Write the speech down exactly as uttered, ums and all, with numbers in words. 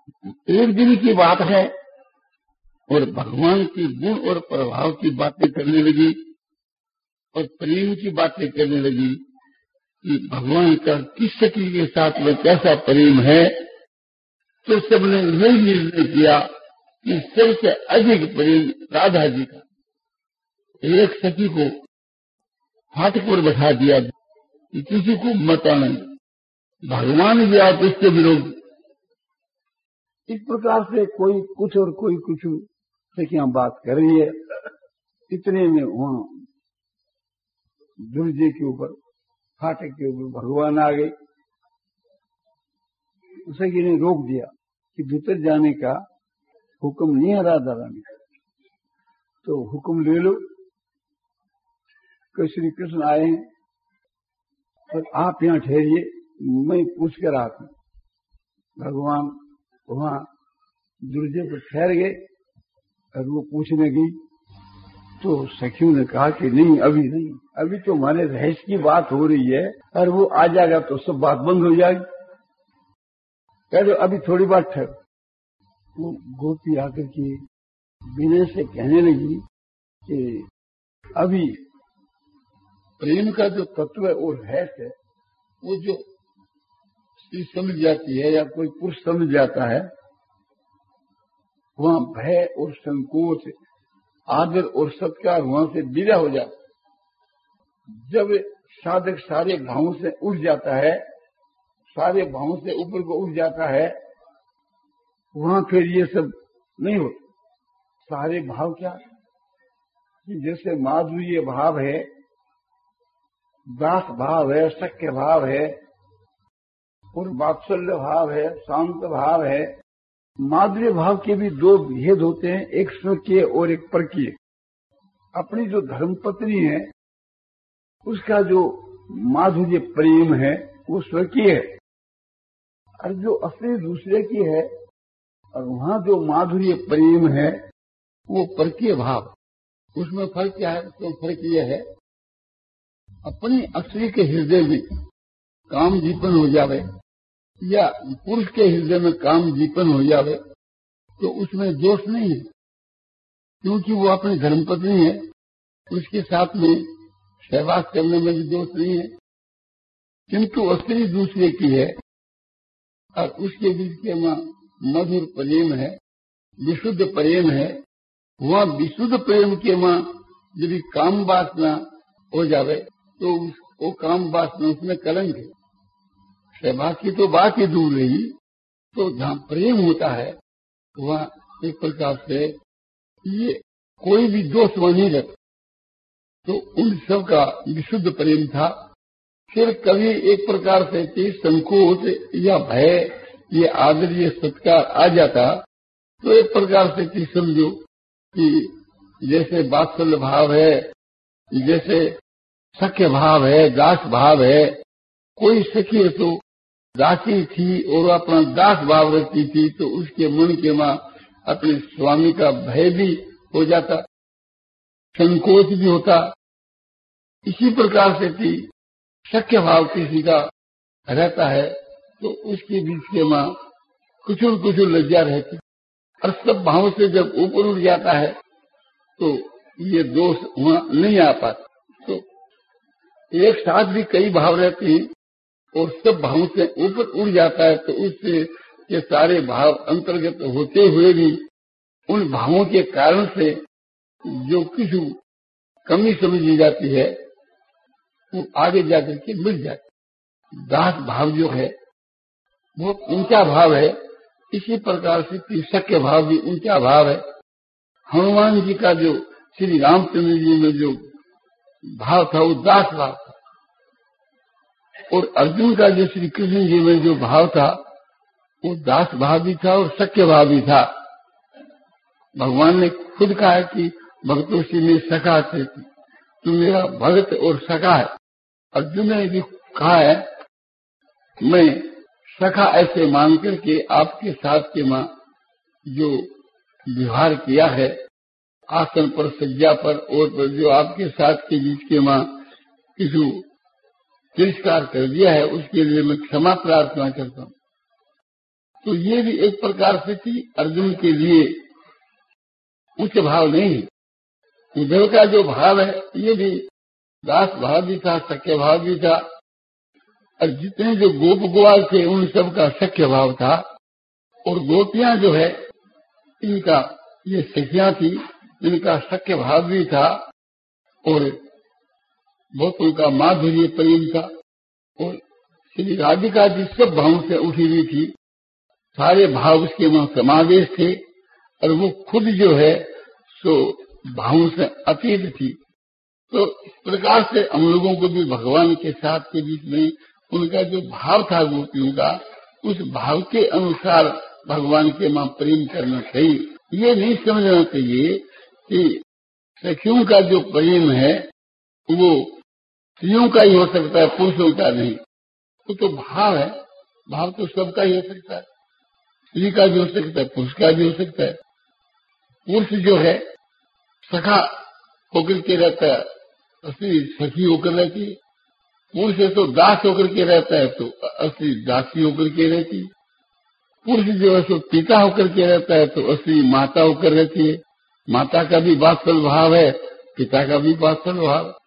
एक दिन की बात है और भगवान की गुण और प्रभाव की बातें करने लगी और प्रेम की बातें करने लगी कि भगवान का किस सखी के साथ में कैसा प्रेम है। तो सबने यही निर्णय किया कि सबसे अधिक प्रेम राधा जी का। एक सखी को फाटक पर बैठा दिया कि किसी को मत आने, भगवान भी आप इसके विरोध। इस प्रकार से कोई कुछ और कोई कुछ सखियां बात कर रही है। इतने में वहां दुर्जे के ऊपर फाटक के ऊपर भगवान आ गए। सखी ने रोक दिया कि भीतर जाने का हुक्म नहीं है राधा रानी का, तो हुक्म ले लो कि श्री कृष्ण आए हैं और आप यहाँ ठहरिए, मैं पूछ कर आता हूं। भगवान वहां दुर्जे पर ठहर गए और वो पूछने गई तो सखियों ने कहा कि नहीं, अभी नहीं, अभी तो हमारे रहस्य की बात हो रही है और वो आ जाएगा तो सब बात बंद हो जाएगी। कह दो अभी थोड़ी बात ठहरो। वो गोपी आकर के विनय से कहने लगी कि अभी प्रेम का जो तत्व है और रहस्य है वो जो स्त्री समझ जाती है या कोई पुरुष समझ जाता है, वहां भय और संकोच, आदर और सत्कार वहां से विदा हो जाता। जब साधक सारे भावों से उठ जाता है, सारे भावों से ऊपर को उठ जाता है, वहां फिर ये सब नहीं होता। सारे भाव क्या, जैसे माधुर्य भाव है, दास भाव है, सख्य भाव है और वात्सल्य भाव है, शांत भाव है। माधुर्य भाव के भी दो भेद होते हैं, एक स्वकीय और एक परकीय। अपनी जो धर्मपत्नी है उसका जो माधुर्य प्रेम है वो स्वकीय है, और जो असली दूसरे की है और वहां जो माधुर्य प्रेम है वो परकीय भाव। उसमें फर्क क्या है? तो फर्क यह है, अपनी असली के हृदय में काम जीपन हो जावे या पुरुष के हृदय में काम जीपन हो जावे तो उसमें दोष नहीं है, क्योंकि वो अपनी धर्मपत्नी है, उसके साथ में सहवास करने में भी दोष नहीं है। किंतु असली दूसरे की है और उसके बीच के वहाँ मधुर प्रेम है, विशुद्ध प्रेम है। वहाँ विशुद्ध प्रेम के वहाँ यदि काम वासना हो जावे तो वो काम वासना उसमें कलंक है। सहवास की तो बात ही दूर रही, तो जहाँ प्रेम होता है वहाँ एक प्रकार से ये कोई भी दोष वहाँ नहीं रहता। तो उन सब का विशुद्ध प्रेम था। फिर कभी एक प्रकार से कि संकोच या भय, ये आदर, ये सत्कार आ जाता तो एक प्रकार से कि समझो कि जैसे वात्सल्य भाव है, जैसे सख्य भाव है, दास भाव है। कोई सखी तो दासी थी और अपना दास भाव रखती थी तो उसके मन के मां अपने स्वामी का भय भी हो जाता, संकोच भी होता। इसी प्रकार से कि सख्य भाव किसी का रहता है तो उसके बीच के मां कुछ कुछ लज्जा रहती, और सब भाव से जब ऊपर उठ जाता है तो ये दोष वहां नहीं आ पाता। तो एक साथ भी कई भाव रहते हैं और सब भावों से ऊपर उड़ जाता है तो उससे ये सारे भाव अंतर्गत होते हुए भी उन भावों के कारण से जो कुछ कमी समझी जाती है वो आगे जाकर के मिल जाती। दास भाव जो है वो ऊंचा भाव है, इसी प्रकार से सख्य भाव भी ऊंचा भाव है। हनुमान जी का जो श्री रामचंद्र जी में जो भाव था वो दास भाव था, और अर्जुन का जो श्री कृष्ण जी में जो भाव था वो दास भाव भी था और सख्य भाव भी था। भगवान ने खुद कहा है कि भक्तों से मैं सखा थे, तू मेरा भक्त और सखा है। अर्जुन ने भी कहा है मैं सखा ऐसे मान करके आपके साथ के मां जो व्यवहार किया है आसन पर, सज्जा पर और जो आपके साथ के बीच के मां किसी तिरस्कार कर दिया है उसके लिए मैं क्षमा प्रार्थना करता हूँ। तो ये भी एक प्रकार से थी अर्जुन के लिए उच्च भाव नहीं। उद्धव का जो भाव है ये भी दास भाव भी था, सख्य भाव भी था, और जितने जो गोप ग्वाल थे उन सब का सख्य भाव था। और गोपियां जो है इनका ये सखियां थी, इनका सख्य भाव भी था और बहुत उनका माधुर्य प्रेम था। और श्री राधिका जी सब भावों से उठी हुई थी, सारे भाव उसके वहां समावेश थे और वो खुद जो है सो भावों से अतीत थी। तो इस प्रकार से हम लोगों को भी भगवान के साथ के बीच में उनका जो भाव था गोपियों का, उस भाव के अनुसार भगवान के मां प्रेम करना चाहिए। ये नहीं समझना चाहिए कि सखियों का जो प्रेम है वो स्त्रियों का ही हो सकता है, पुरुषों का नहीं। वो तो भाव है, भाव तो सबका ही हो सकता है, स्त्री का भी हो सकता है, पुरुष का भी हो सकता है। पुरुष जो है सखा होकर के रहता है, स्त्री सखी होकर रहती है। पुरुष है तो दास होकर के रहता है तो स्त्री दासी होकर के रहती है। पुरुष जो है सो पिता होकर के रहता है तो स्त्री माता होकर रहती है। माता का भी वात्सल भाव है, पिता का भी वात्सल भाव।